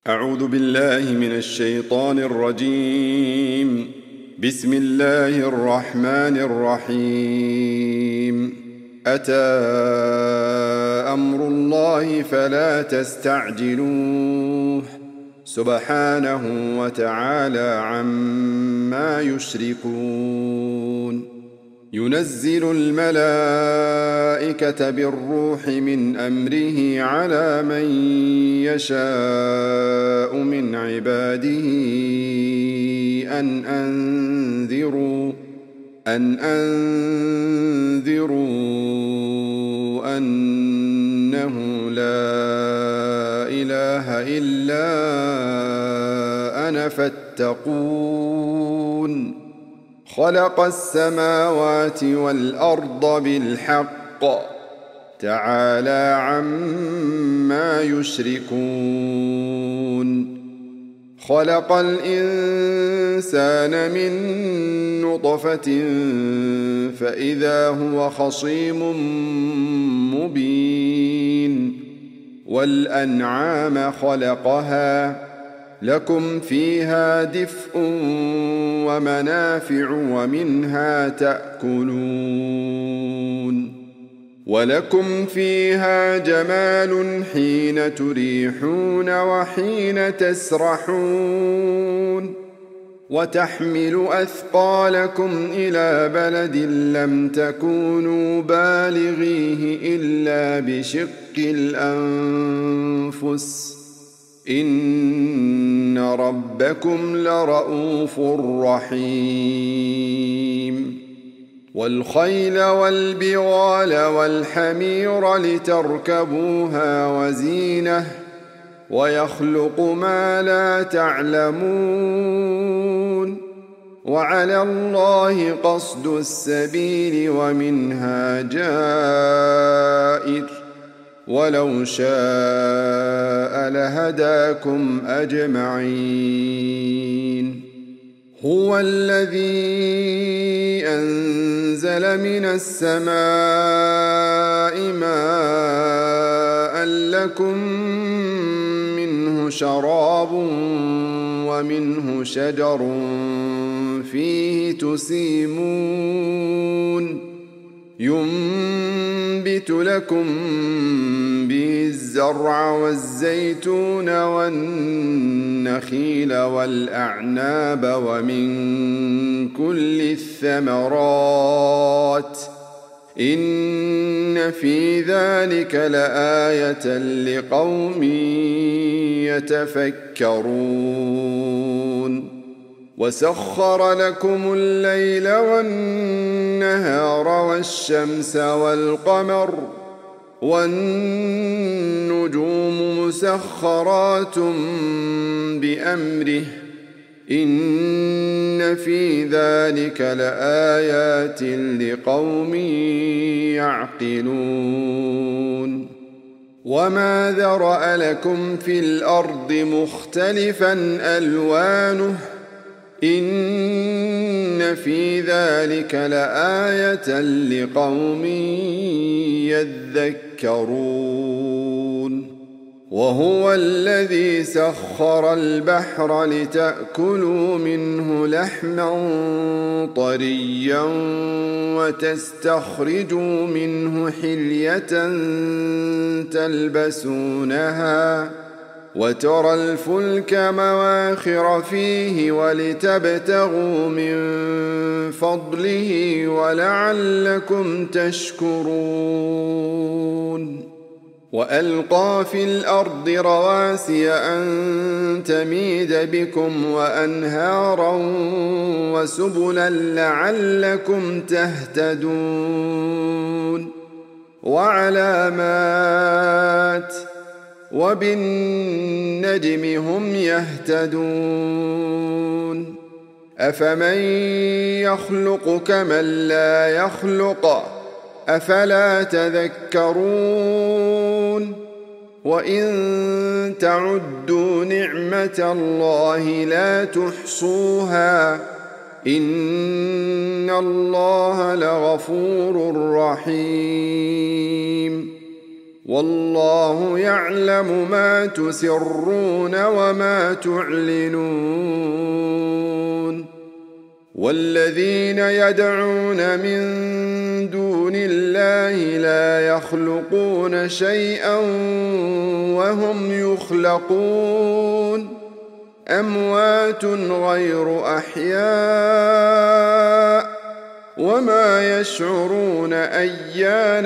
أعوذ بالله من الشيطان الرجيم. بسم الله الرحمن الرحيم. أتى أمر الله فلا تستعجلوه سبحانه وتعالى عما يشركون. ينزل الملائكة بالروح من أمره على من يشاء من عباده أن أنذروا أنه لا إله إلا أنا فاتقون. خلق السماوات والأرض بالحق تعالى عما يشركون. خلق الإنسان من نطفة فإذا هو خصيم مبين. والأنعام خلقها لكم فيها دفء ومنافع ومنها تأكلون. ولكم فيها جمال حين تريحون وحين تسرحون. وتحمل أثقالكم إلى بلد لم تكونوا بالغيه إلا بشق الأنفس إن ربكم لرؤوف رحيم. والخيل والبغال والحمير لتركبوها وزينة ويخلق ما لا تعلمون. وعلى الله قصد السبيل ومنها جائر ولو شاء لهداكم أجمعين. هو الذي أنزل من السماء ماء لكم منه شراب ومنه شجر فيه تسيمون. ينبت لكم به الزرع والزيتون والنخيل والأعناب ومن كل الثمرات إن في ذلك لآية لقوم يتفكرون. وسخر لكم الليل والنهار والشمس والقمر والنجوم مسخرات بأمره إن في ذلك لآيات لقوم يعقلون. وما ذرأ لكم في الأرض مختلفا ألوانه إن في ذلك لآية لقوم يذكرون. وهو الذي سخر البحر لتأكلوا منه لحما طريا وتستخرجوا منه حلية تلبسونها وترى الفلك مواخر فيه ولتبتغوا من فضله ولعلكم تشكرون. وألقى في الأرض رواسي أن تميد بكم وأنهارا وسبلا لعلكم تهتدون. وعلامات وبالنجم هم يهتدون. أفمن يخلق كمن لا يخلق أفلا تذكرون. وإن تعدوا نعمة الله لا تحصوها إن الله لغفور رحيم. والله يعلم ما تسرون وما تعلنون والذين يدعون من دون الله لا يخلقون شيئا وهم يخلقون أموات غير أحياء وما يشعرون أيان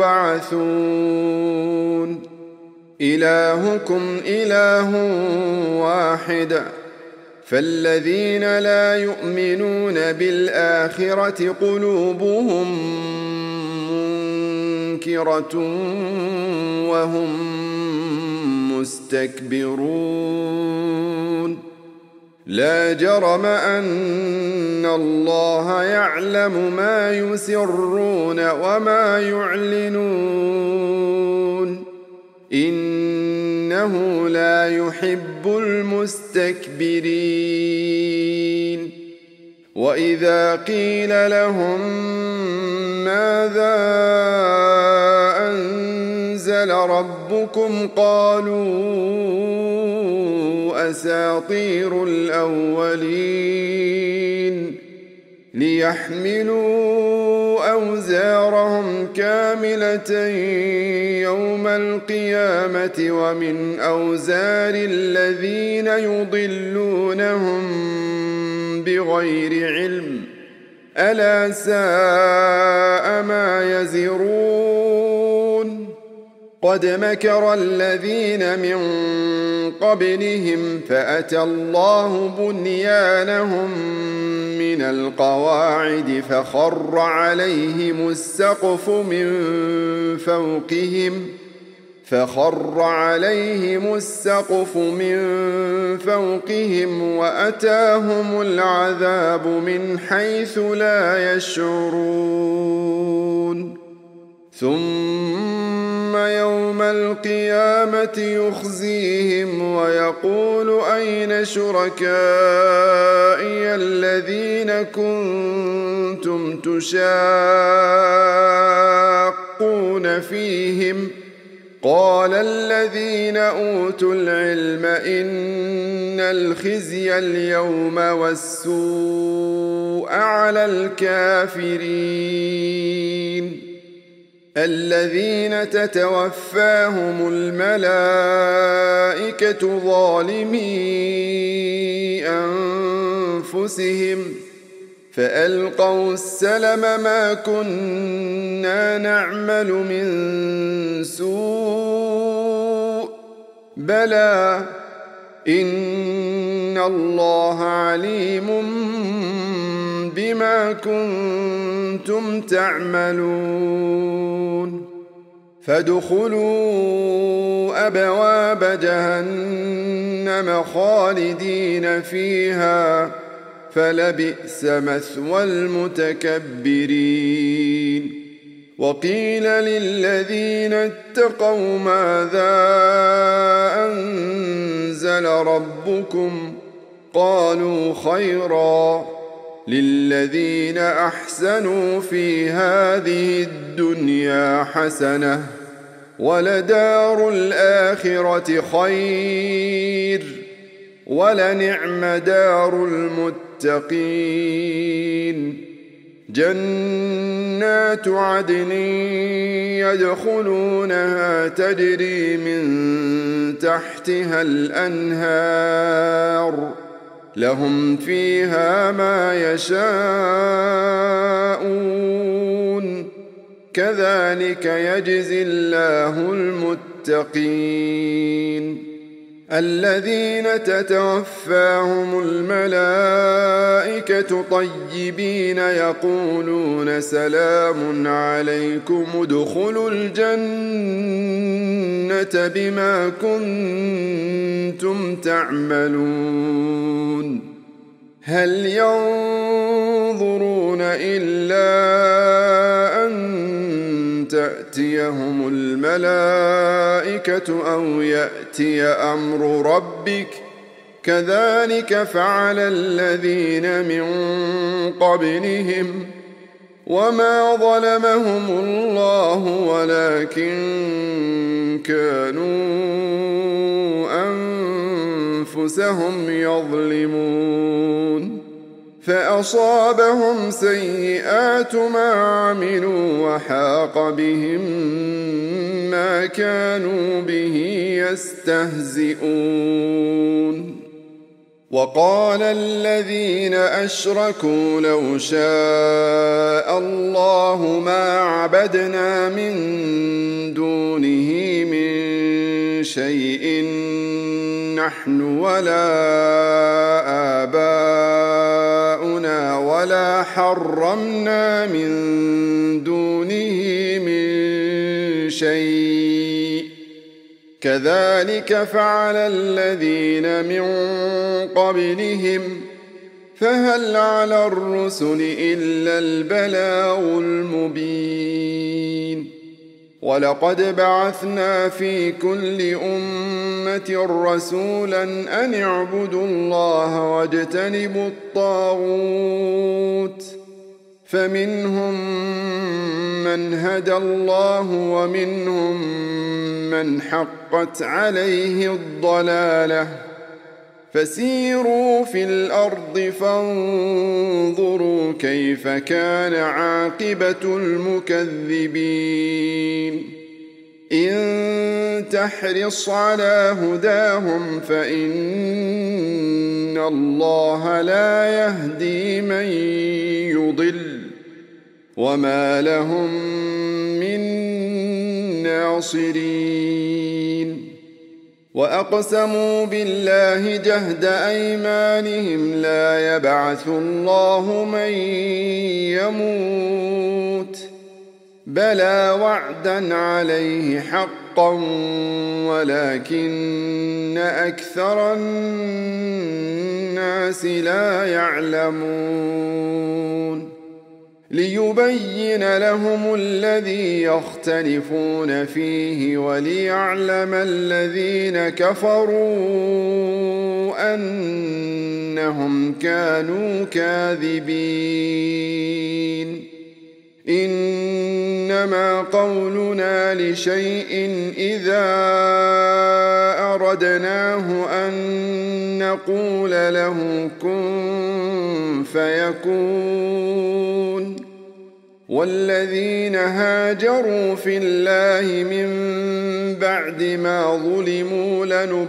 يبعثون إلهكم إله واحد فالذين لا يؤمنون بالآخرة قلوبهم منكرة وهم مستكبرون لا جرم أن الله يعلم ما يسرون وما يعلنون إنه لا يحب المستكبرين وإذا قيل لهم ماذا أنزل ربكم قالوا أساطير الأولين ليحملوا أوزارهم كاملة يوم القيامة ومن أوزار الذين يضلونهم بغير علم ألا ساء ما يزرون قد مكر الذين من قبلهم فأتى الله بنيانهم من القواعد فخر عليهم السقف من فوقهم وأتاهم العذاب من حيث لا يشعرون ثم يوم القيامة يخزيهم ويقول أين شركائي الذين كنتم تشاقون فيهم قال الذين أوتوا العلم إن الخزي اليوم والسوء على الكافرين الذين تتوفاهم الملائكة ظالمي أنفسهم فألقوا السلم ما كنا نعمل من سوء بلى إن الله عليم بما كنتم تعملون فادخلوا أبواب جهنم خالدين فيها فلبئس مثوى المتكبرين وقيل للذين اتقوا ماذا أنزل ربكم قالوا خيرا للذين أحسنوا في هذه الدنيا حسنة ولدار الآخرة خير ولنعم دار المتقين جنات عدن يدخلونها تجري من تحتها الأنهار لهم فيها ما يشاءون كذلك يجزي الله المتقين الذين تتوفاهم الملائكة طيبين يقولون سلام عليكم ادخلوا الجنة بما كنتم تعملون هل ينظرون إلا أن تأتيهم الملائكة أو يأتي أمر ربك كذلك فعل الذين من قبلهم وما ظلمهم الله ولكن كانوا أنفسهم يظلمون فأصابهم سيئات ما عملوا وحاق بهم ما كانوا به يستهزئون وقال الذين أشركوا لو شاء الله ما عبدنا من دونه من شيء نحن ولا آباؤنا ولا حرمنا من دونه من شيء كذلك فعل الذين من قبلهم فهل على الرسل إلا البلاغ المبين ولقد بعثنا في كل أمة رسولا أن اعبدوا الله واجتنبوا الطاغوت فمنهم من هدى الله ومنهم من حقت عليه الضلالة فسيروا في الأرض فانظروا كيف كان عاقبة المكذبين إن تحرص على هداهم فإن الله لا يهدي من يضل وما لهم من ناصرين وأقسموا بالله جهد أيمانهم لا يبعث الله من يموت بلى وعدا عليه حقا ولكن أكثر الناس لا يعلمون ليبين لهم الذي يختلفون فيه وليعلم الذين كفروا أنهم كانوا كاذبين إنما قولنا لشيء إذا أردناه أن نقول له كن فيكون والذين هاجروا في الله من بعد ما ظلموا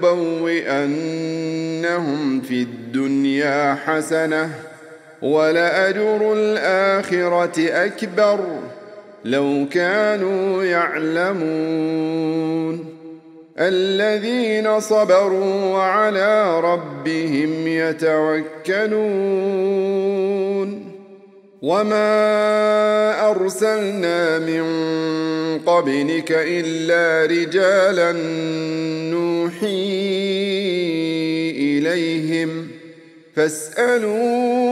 لنبوئنهم في الدنيا حسنة ولأجر الآخرة أكبر لو كانوا يعلمون الذين صبروا وعلى ربهم يتوكلون وما أرسلنا من قبلك إلا رجالا نوحي إليهم فاسألوا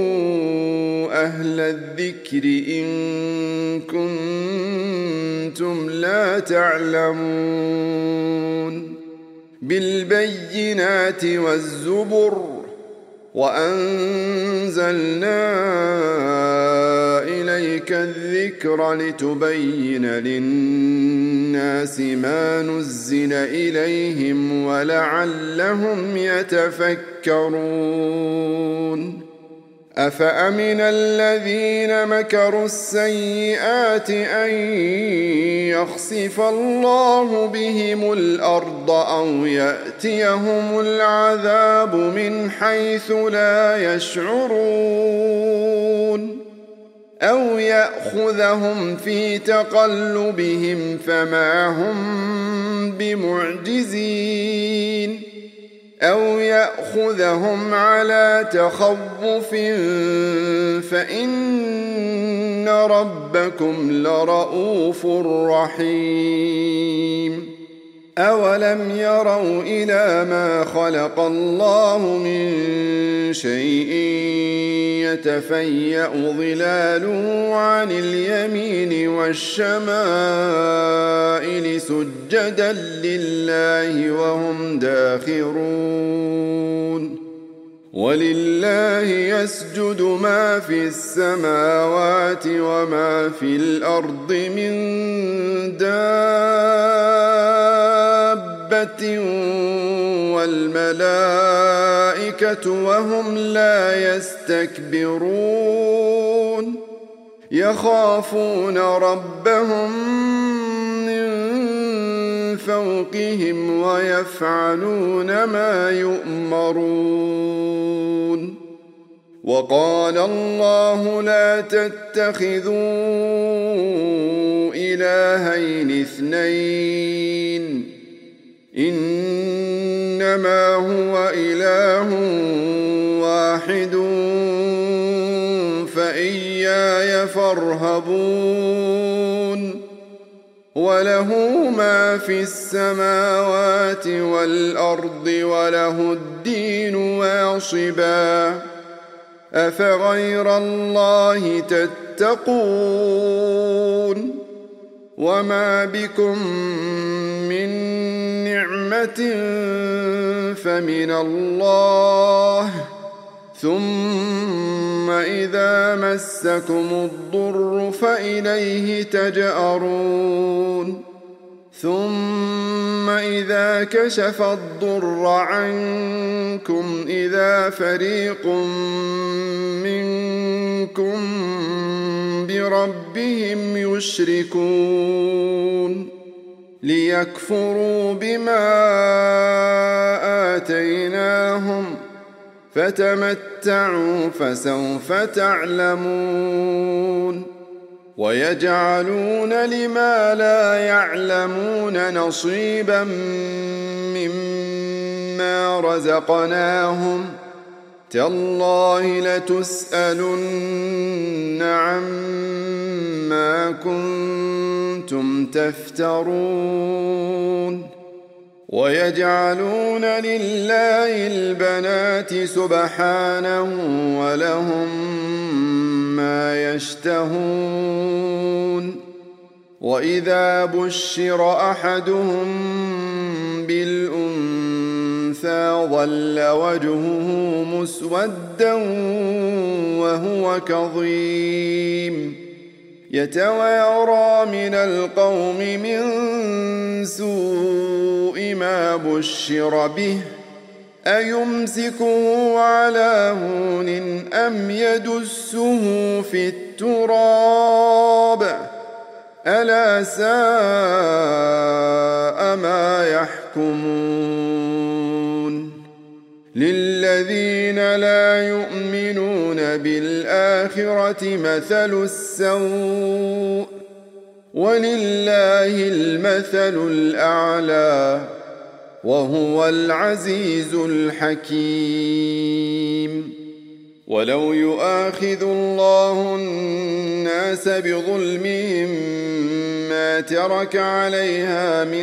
أهل الذكر إن كنتم لا تعلمون بالبينات والزبر وأنزلنا إليك الذكر لتبين للناس ما نزل إليهم ولعلهم يتفكرون أفأمن الذين مكروا السيئات أن يخسف الله بهم الأرض أو يأتيهم العذاب من حيث لا يشعرون أو يأخذهم في تقلبهم فما هم بمعجزين أو يأخذهم على تخوف فإن ربكم لرؤوف رحيم أولم يروا إلى ما خلق الله من شيء يتفيأ ظلاله عن اليمين والشمائل سجدا لله وهم داخرون ولله يسجد ما في السماوات وما في الأرض من دابة والملائكة وهم لا يستكبرون يخافون ربهم من فوقهم ويفعلون ما يؤمرون وقال الله لا تتخذوا إلهين اثنين إنما هو إله واحد فإياي فارهبون وله ما في السماوات والأرض وله الدين واصبا أفغير الله تتقون وما بكم من نعمة فمن الله ثم إذا مسكم الضر فإليه تجأرون ثم إذا كشف الضر عنكم إذا فريق منكم بربهم يشركون ليكفروا بما آتيناهم فتمتعوا فسوف تعلمون ويجعلون لما لا يعلمون نصيبا مما رزقناهم تالله لتسألن عما كنتم تفترون ويجعلون لله البنات سبحانه ولهم ما يشتهون وإذا بشر أحدهم بالأنثى ظل وجهه مسودا وهو كظيم يتوارى من القوم من سوء ما بشر به أيمسكه على هون أم يدسه في التراب ألا ساء ما يحكمون للذين لا يؤمنون بالآخرة مثل السوء ولله المثل الأعلى وهو العزيز الحكيم ولو يؤاخذ الله الناس بظلمهم ما ترك عليها من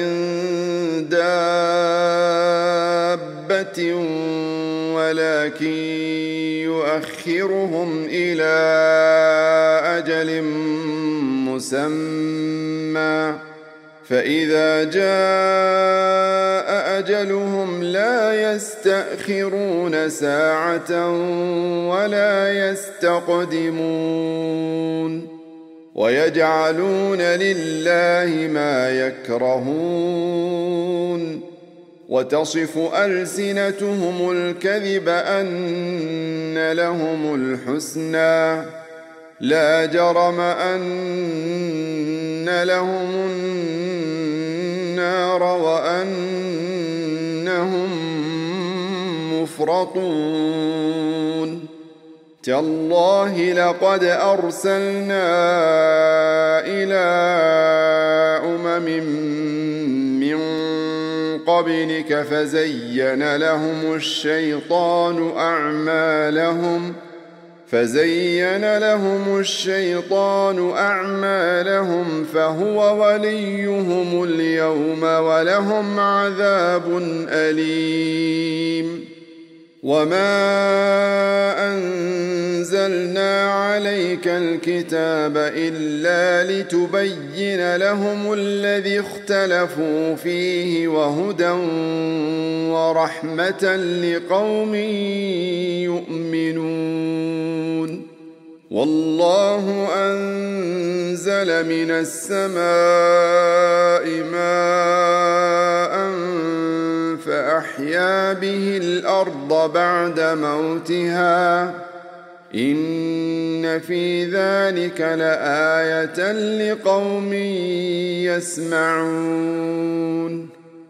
دابة ولكن يؤخرهم إلى أجل مسمى فإذا جاء أجلهم لا يستأخرون ساعة ولا يستقدمون ويجعلون لله ما يكرهون وتصف ألسنتهم الكذب أن لهم الحسنى لا جرم أن لهم النار وأنهم مفرطون تالله لقد أرسلنا إلى من قبلك فزين لهم الشيطان أعمالهم فهو وليهم اليوم ولهم عذاب أليم وما أنزلنا عليك الكتاب إلا لتبين لهم الذي اختلفوا فيه وهدى ورحمة لقوم يؤمنون والله أنزل من السماء ماء فأحيا به الأرض بعد موتها إن في ذلك لآية لقوم يسمعون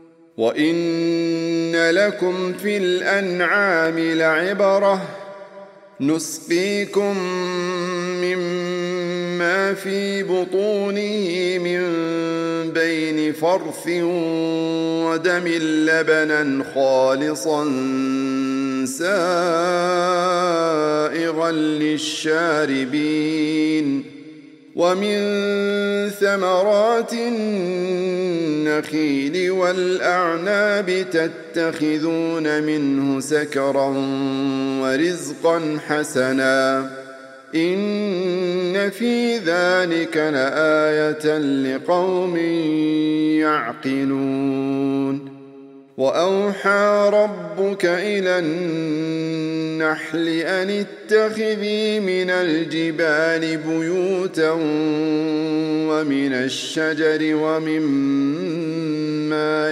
وإن لكم في الأنعام لعبرة نسقيكم مما في بطونه من بين فرث ودم لبنا خالصا سائغا للشاربين ومن ثمرات النخيل والأعناب تتخذون منه سكرا ورزقا حسنا إن في ذلك لآية لقوم يعقلون وأوحى ربك إلى النحل أن اتخذي من الجبال بيوتا ومن الشجر ومما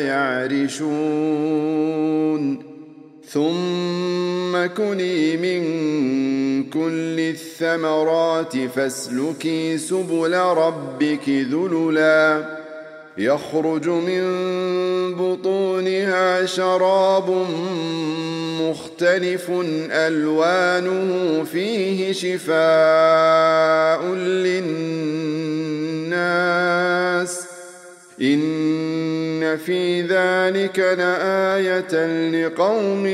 يعرشون ثم كلي من كل الثمرات فاسلكي سبل ربك ذللا يخرج من بطونها شراب مختلف ألوانه فيه شفاء للناس إن في ذلك لآية لقوم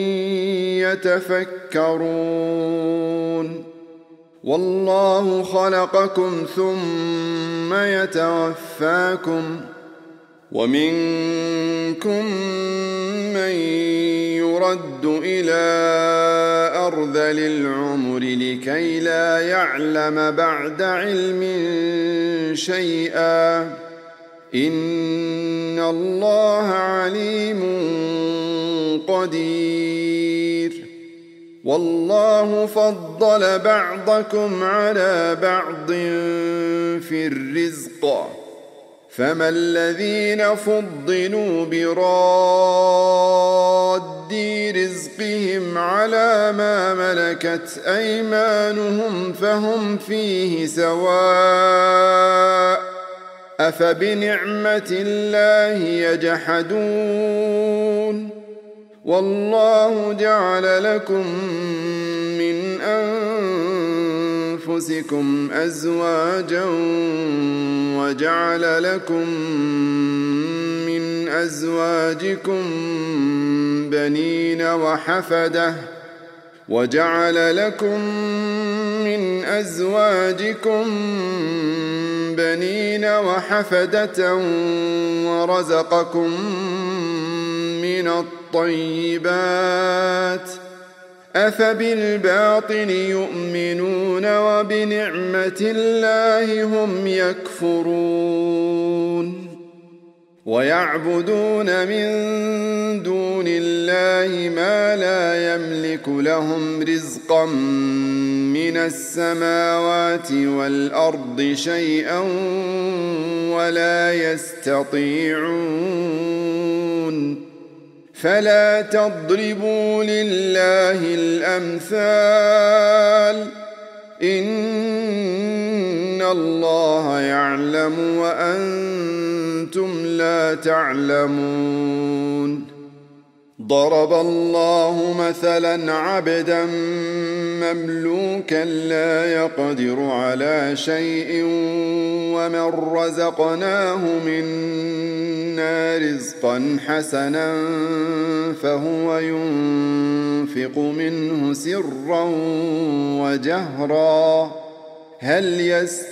يتفكرون والله خلقكم ثم يتوفاكم ومنكم من يرد إلى أرذل العمر لكي لا يعلم بعد علم شيئا إن الله عليم قدير والله فضل بعضكم على بعض في الرزق فما الذين فضلوا براد رزقهم على ما ملكت أيمانهم فهم فيه سواء أفبنعمة الله يجحدون والله جعل لكم من أنفسكم أزواجا وجعل لكم من أزواجكم بنين وحفدة وجعل لكم من أزواجكم بنين وحفدة ورزقكم من الطيبات أفبالباطل يؤمنون وبنعمة الله هم يكفرون ويعبدون من دون الله ما لا يملك لهم رزقا من السماوات والأرض شيئا ولا يستطيعون فلا تضربوا لله الأمثال إن الله يعلم وأنتم لا تعلمون ضرب الله مثلا عبدا مملوكا لا يقدر على شيء ومن رزقناه منا رزقا حسنا فهو ينفق منه سرا وجهرا هل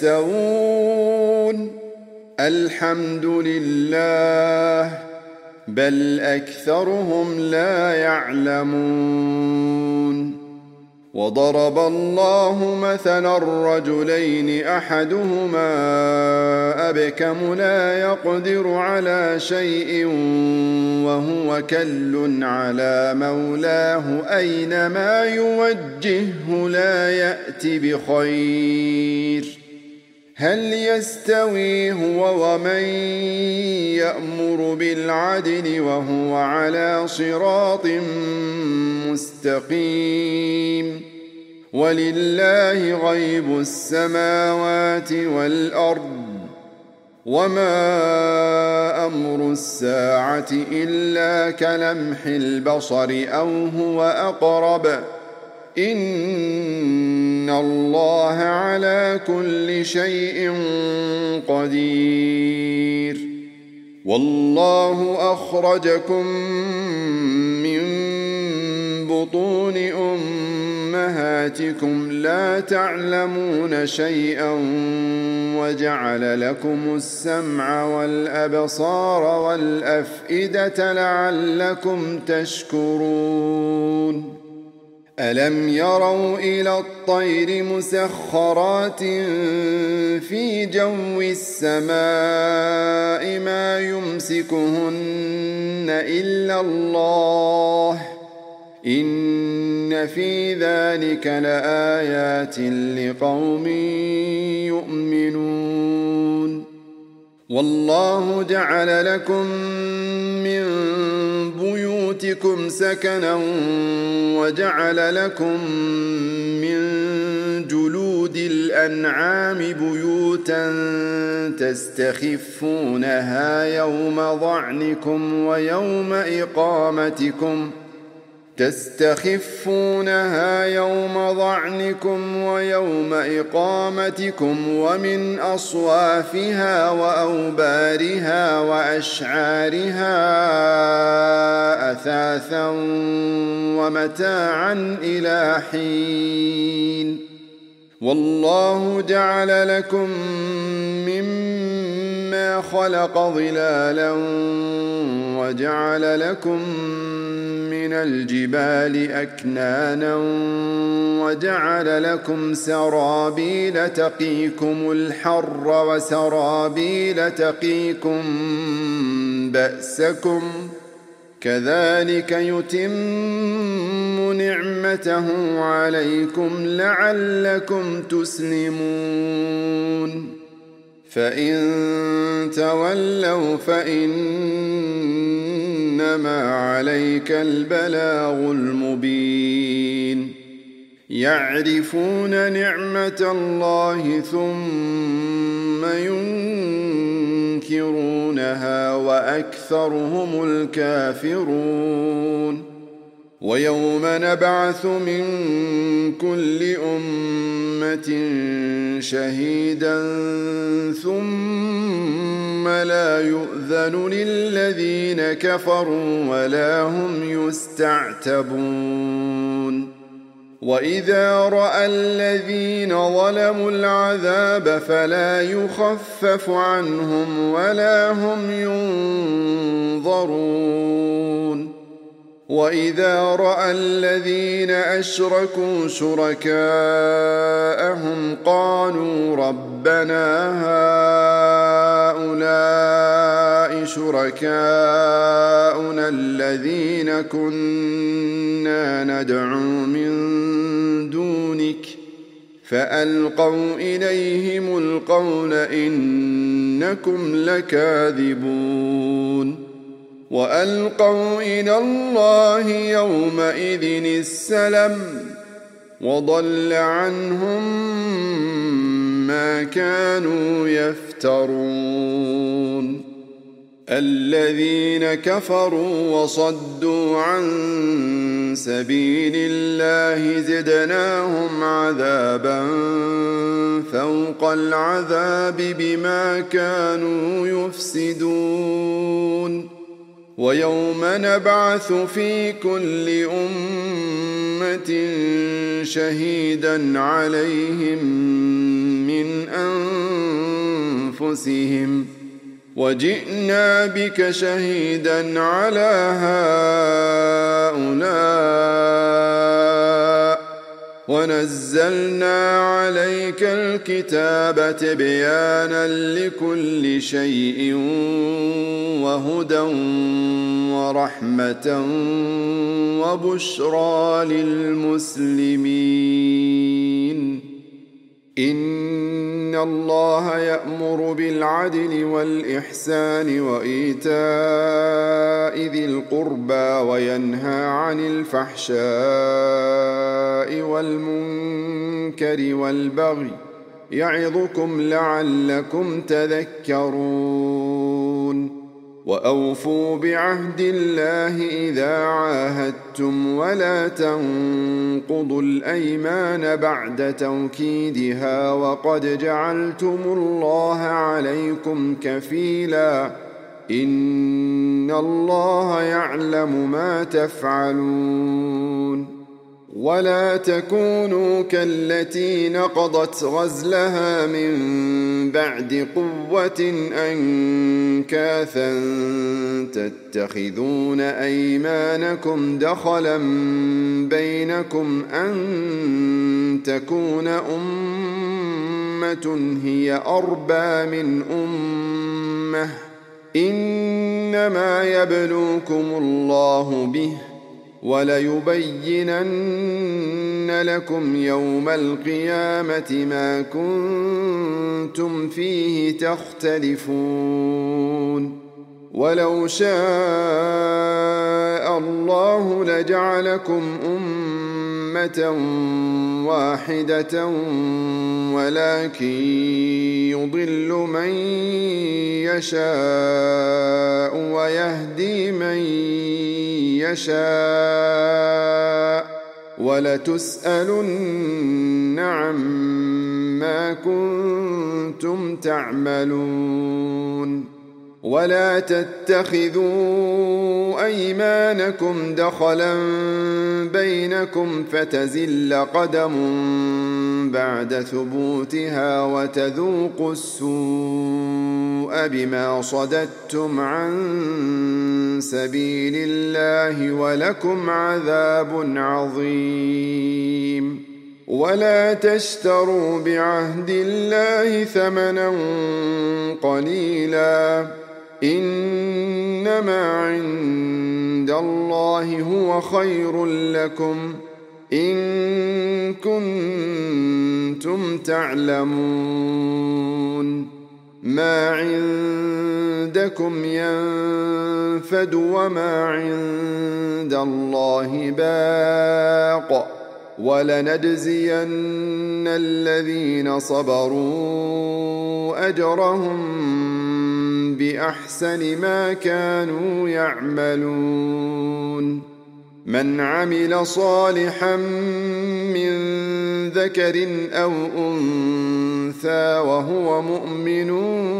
يستوون الحمد لله بل أكثرهم لا يعلمون وضرب الله مثلا الرجلين أحدهما أبكم لا يقدر على شيء وهو كل على مولاه أينما يوجهه لا يأت بخير هل يستوي هو ومن يأمر بالعدل وهو على صراط مستقيم ولله غيب السماوات والأرض وما أمر الساعة إلا كلمح البصر أو هو أقرب إن الله على كل شيء قدير والله أخرجكم من بطون أمهاتكم لا تعلمون شيئا وجعل لكم السمع والأبصار والأفئدة لعلكم تشكرون ألم يروا إلى الطير مسخرات في جو السماء ما يمسكهن إلا الله إن في ذلك لآيات لقوم يؤمنون والله جعل لكم من بيوتكم سكنا وجعل لكم من جلود الأنعام بيوتا تستخفونها يوم ضعنكم ويوم إقامتكم ومن أصوافها وأوبارها وأشعارها أثاثا ومتاعا إلى حين والله جعل لكم مما خلق ظلالا وجعل لكم من الجبال أكنانا وجعل لكم سرابيل تقيكم الحر وسرابيل تقيكم بأسكم كذلك يتم نعمته عليكم لعلكم تسلمون فإن تولوا فإنما عليك البلاغ المبين يعرفون نعمة الله ثم ينكرونها وأكثرهم الكافرون ويوم نبعث من كل أمة شهيدا ثم لا يؤذن للذين كفروا ولا هم يستعتبون وإذا رأى الذين ظلموا العذاب فلا يخفف عنهم ولا هم ينظرون وإذا رأى الذين أشركوا شركاءهم قالوا ربنا هؤلاء شركاؤنا الذين كنا ندعو من دونك فألقوا إليهم القول إنكم لكاذبون وألقوا إلى الله يومئذ السلم وضل عنهم ما كانوا يفترون الذين كفروا وصدوا عن سبيل الله زدناهم عذابا فوق العذاب بما كانوا يفسدون ويوم نبعث في كل أمة شهيدا عليهم من أنفسهم وجئنا بك شهيدا على هؤلاء ونزلنا عليك الكتاب تبيانا لكل شيء وهدى ورحمة وبشرى للمسلمين. إن الله يأمر بالعدل والإحسان وإيتاء ذي القربى وينهى عن الفحشاء والمنكر والبغي يعظكم لعلكم تذكرون. وأوفوا بعهد الله إذا عاهدتم ولا تنقضوا الأيمان بعد توكيدها وقد جعلتم الله عليكم كفيلا إن الله يعلم ما تفعلون. ولا تكونوا كالتي نقضت غزلها من بعد قوة أنكاثا تتخذون أيمانكم دخلا بينكم أن تكون أمة هي أربى من أمة إنما يبلوكم الله به وليبينن لكم يوم القيامة ما كنتم فيه تختلفون. ولو شاء الله لجعلكم أمة واحدة ولكن يضل من يشاء ويهدي من يشاء ولتسألن عما كنتم تعملون. ولا تتخذوا أيمانكم دخلا بينكم فتزل قدم بعد ثبوتها وتذوقوا السوء بما صددتم عن سبيل الله ولكم عذاب عظيم. ولا تشتروا بعهد الله ثمنا قليلا إنما عند الله هو خير لكم إن كنتم تعلمون. ما عندكم ينفد وما عند الله باق ولنجزين الذين صبروا أجرهم بأحسن ما كانوا يعملون. من عمل صالحا من ذكر أو أنثى وهو مؤمن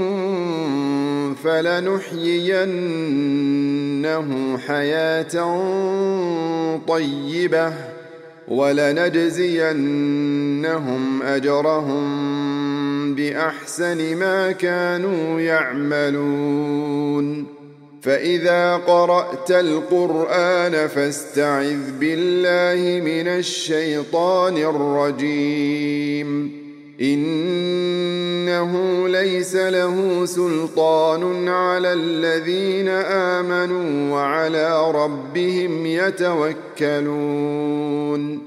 فلنحيينه حياة طيبة ولنجزينهم أجرهم بأحسن ما كانوا يعملون. فإذا قرأت القرآن فاستعذ بالله من الشيطان الرجيم إنه ليس له سلطان على الذين آمنوا وعلى ربهم يتوكلون.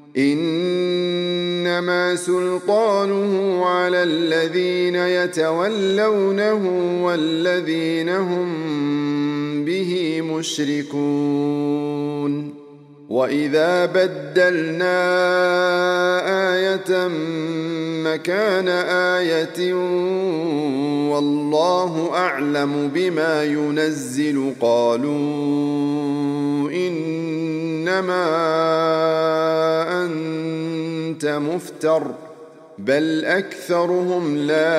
إنما سلطانه على الذين يتولونه والذين هم به مشركون. وإذا بدلنا آية مكان آية والله أعلم بما ينزل قالوا إنما أنت مفتر بل أكثرهم لا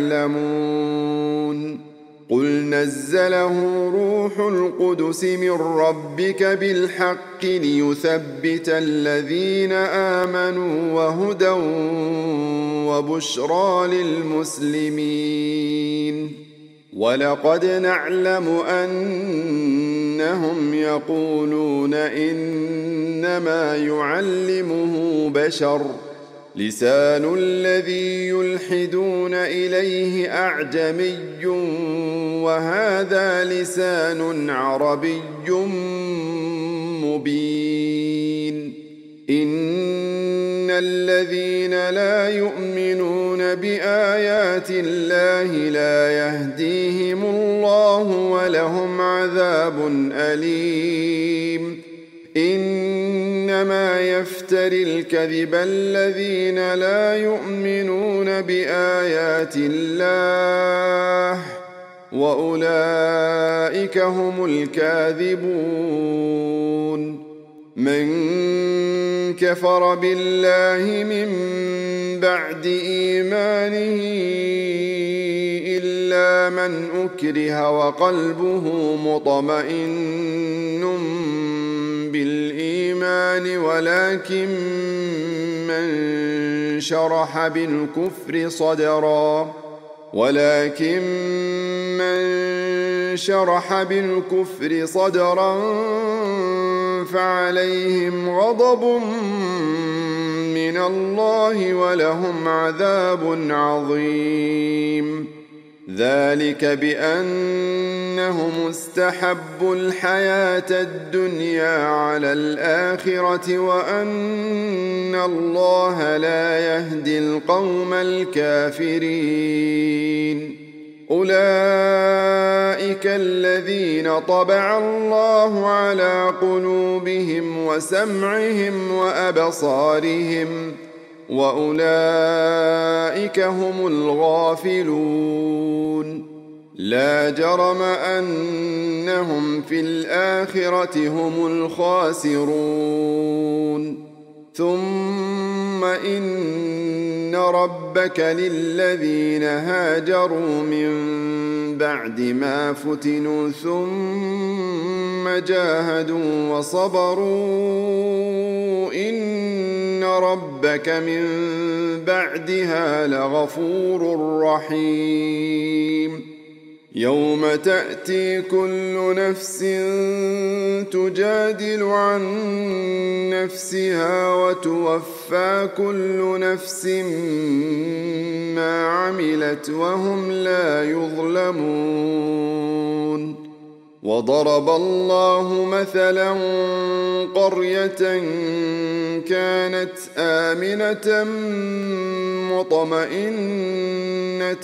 يعلمون. قل نزله روح القدس من ربك بالحق ليثبت الذين آمنوا وهدى وبشرى للمسلمين. ولقد نعلم أنهم يقولون إنما يعلمه بشر لسان الذي يلحدون إليه أعجمي وهذا لسان عربي مبين إن الذين لا يؤمنون بآيات الله لا يهديهم الله ولهم عذاب أليم إنما يفتري الكذب الذين لا يؤمنون بآيات الله وأولئك هم الكاذبون من كفر بالله من بعد إيمانه إلا من أكره وقلبه مطمئن بالإيمان ولكن من شرح بالكفر صدرا فعليهم غضب من الله ولهم عذاب عظيم ذلك بأنهم استحبوا الحياة الدنيا على الآخرة وأن الله لا يهدي القوم الكافرين أولئك الذين طبع الله على قلوبهم وسمعهم وأبصارهم وأولئك هم الغافلون لا جرم أنهم في الآخرة هم الخاسرون ثم إن ربك للذين هاجروا من بعد ما فتنوا ثم جاهدوا وصبروا إن ربك من بعدها لغفور رحيم يوم تأتي كل نفس تجادل عن نفسها وتوفى كل نفس ما عملت وهم لا يظلمون وضرب الله مثلا قرية كانت آمنة مطمئنة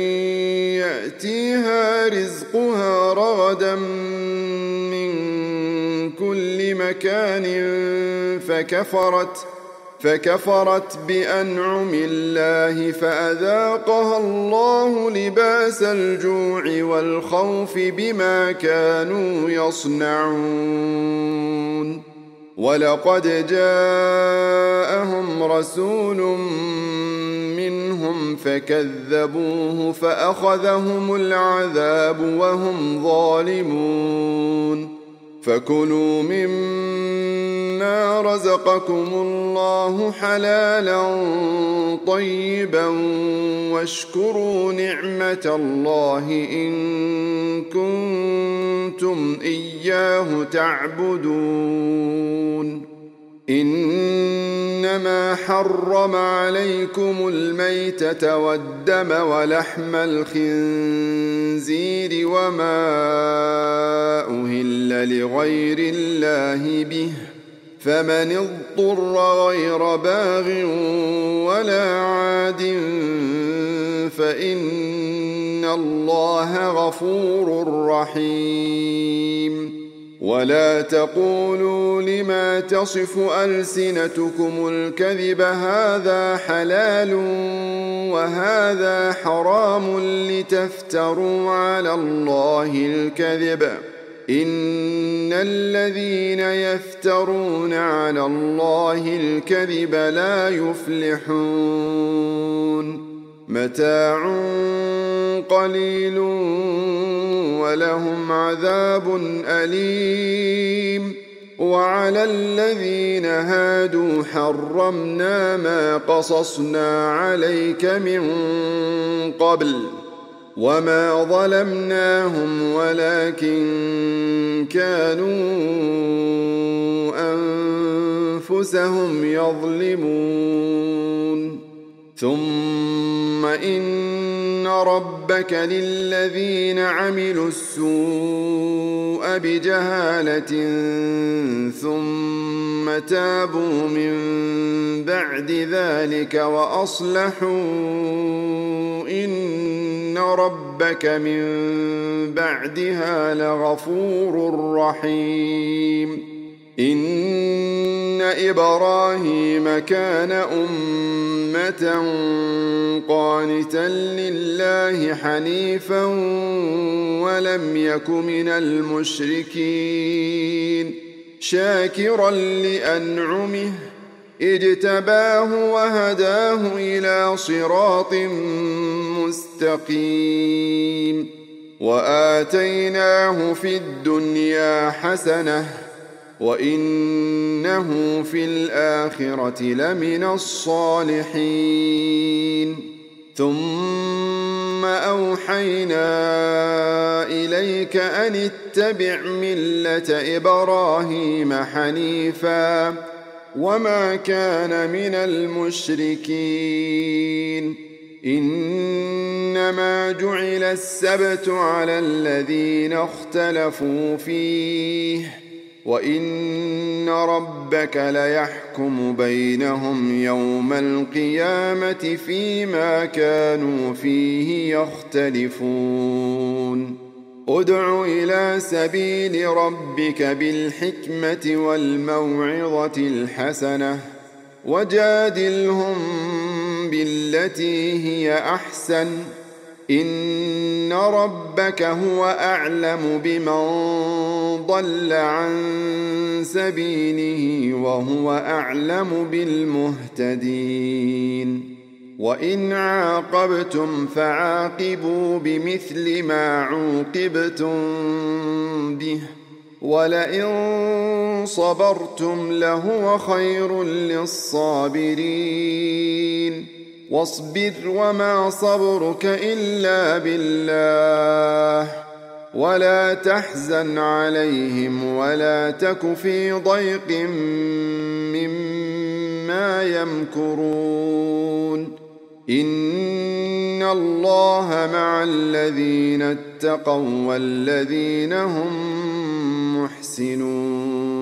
يأتيها رزقها رغدا من كل مكان فكفرت بأنعم الله فأذاقها الله لباس الجوع والخوف بما كانوا يصنعون ولقد جاءهم رسول منهم فكذبوه فأخذهم العذاب وهم ظالمون فكلوا مما رزقكم الله حلالا طيبا واشكروا نعمة الله إن كنتم إياه تعبدون إنما حرم عليكم الميتة والدم ولحم الخنزير وما أهل لغير الله به فمن اضطر غير باغ ولا عاد فإن الله غفور رحيم ولا تقولوا لما تصف ألسنتكم الكذب هذا حلال وهذا حرام لتفتروا على الله الكذب إن الذين يفترون على الله الكذب لا يفلحون متاع قليل ولهم عذاب أليم وعلى الذين هادوا حرمنا ما قصصنا عليك من قبل وما ظلمناهم ولكن كانوا أنفسهم يظلمون ثم إن ربك للذين عملوا السوء بجهالة ثم تابوا من بعد ذلك وأصلحوا إن ربك من بعدها لغفور رحيم إن إبراهيم كان أمة قانتا لله حنيفا ولم يك من المشركين شاكرا لأنعمه اجتباه وهداه إلى صراط مستقيم وآتيناه في الدنيا حسنة وإنه في الآخرة لمن الصالحين ثم أوحينا إليك أن اتبع ملة إبراهيم حنيفا وما كان من المشركين إنما جعل السبت على الذين اختلفوا فيه وإن ربك ليحكم بينهم يوم القيامة فيما كانوا فيه يختلفون ادع إلى سبيل ربك بالحكمة والموعظة الحسنة وجادلهم بالتي هي أحسن إن ربك هو أعلم بمن ضل عن سبيله وهو أعلم بالمهتدين وإن عاقبتم فعاقبوا بمثل ما عوقبتم به ولئن صبرتم لهو خير للصابرين واصبر وما صبرك إلا بالله ولا تحزن عليهم ولا تك في ضيق مما يمكرون إن الله مع الذين اتقوا والذين هم محسنون